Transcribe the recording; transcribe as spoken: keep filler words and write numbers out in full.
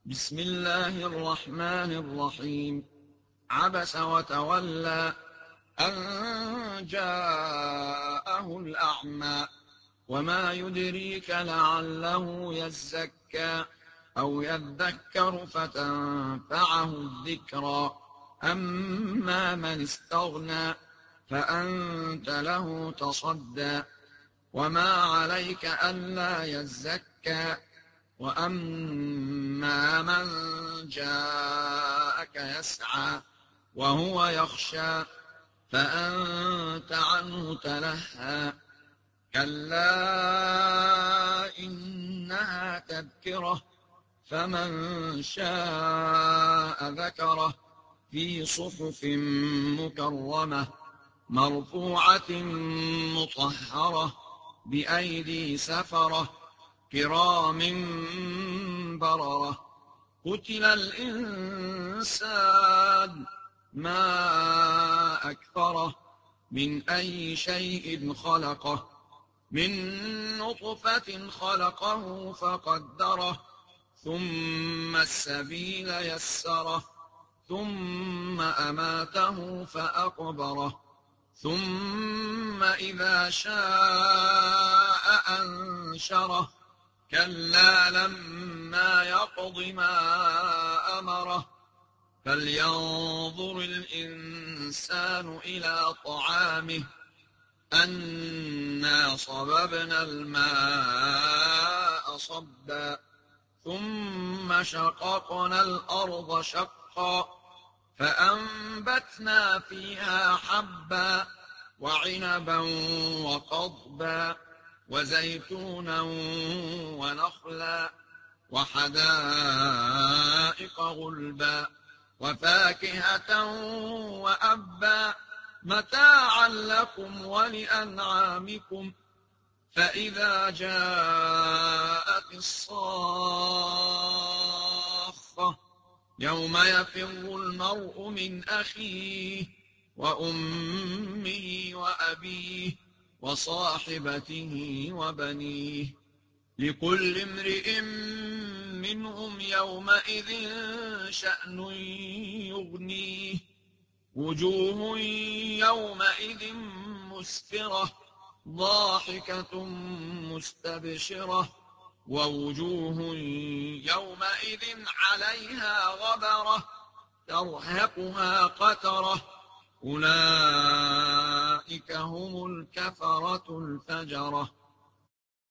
بسم الله الرحمن الرحيم. عبس وتولى أن جاءه الأعمى وما يدريك لعله يزكى أو يذكر فتنفعه الذكرى أما من استغنى فأنت له تصدى وما عليك ألا يزكى وأما من جاءك يسعى وهو يخشى فأنت عنه تلهى كلا إنها تذكرة فمن شاء ذكره في صحف مكرمة مرفوعة مطهرة بأيدي سفرة كرام بررة قتل الإنسان ما أكفره من أي شيء خلقه من نطفة خلقه فقدره ثم السبيل يسره ثم أماته فأقبره ثم إذا شاء أنشره كلا لما يقض ما أمره فلينظر الإنسان إلى طعامه أنا صببنا الماء صبا ثم شققنا الأرض شقا فأنبتنا فيها حبا وعنبا وقضبا وزيتونا ونخلا وحدائق غلبا وفاكهة وأبا متاعا لكم ولأنعامكم فإذا جاءت الصاخة يوم يفر المرء من أخيه وأمه وأبيه وصاحبته وبنيه لكل امرئ منهم يومئذ شأن يغنيه وجوه يومئذ مسفرة ضاحكة مستبشرة ووجوه يومئذ عليها غبرة ترهقها قترة أولئك هم الكفرة الفجرة